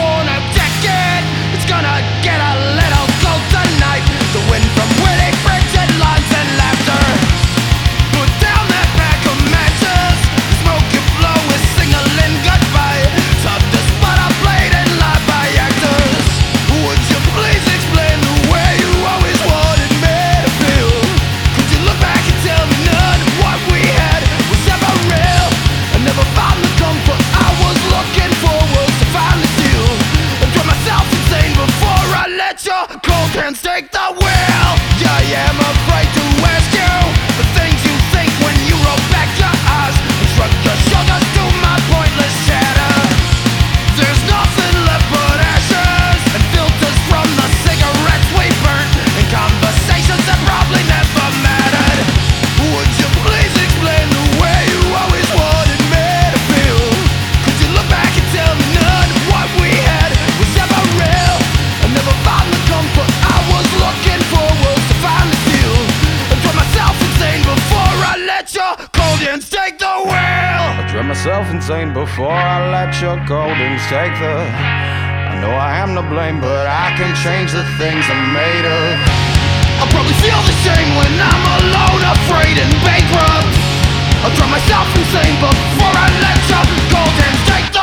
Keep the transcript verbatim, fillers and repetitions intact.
worn out jacket. It's gonna get a little cold tonight. The wind from witty frigid lines and laughter. Put down that pack of matches. The smoke you blow is signaling goodbye. Tough to spot a blade and live by actors. Would you please explain the way you always wanted me to feel? Could you look back and tell me none of what we had was ever real? I never found the comfort I was looking for was to finally steal and drive myself insane before I let your cold hands take the wheel. Yeah, I am afraid to ask you the things you think when you roll back your eyes and shrug your shoulders to my pointless chatter. There's nothing left but ashes and filters from the cigarettes we burnt and conversations that probably never mattered. Would you please explain the way you always wanted me to feel? Could you look back and tell me none of what we had was ever real? I never found the comfort I was looking for was to finally steal and drive myself insane before I let your cold hands take the wheel. I drive myself insane before I let your goldens take the. I know I am to blame, but I can change the things I'm made of. I'll probably feel the same when I'm alone, afraid and bankrupt. I'll drive myself insane before I let your cold hands take the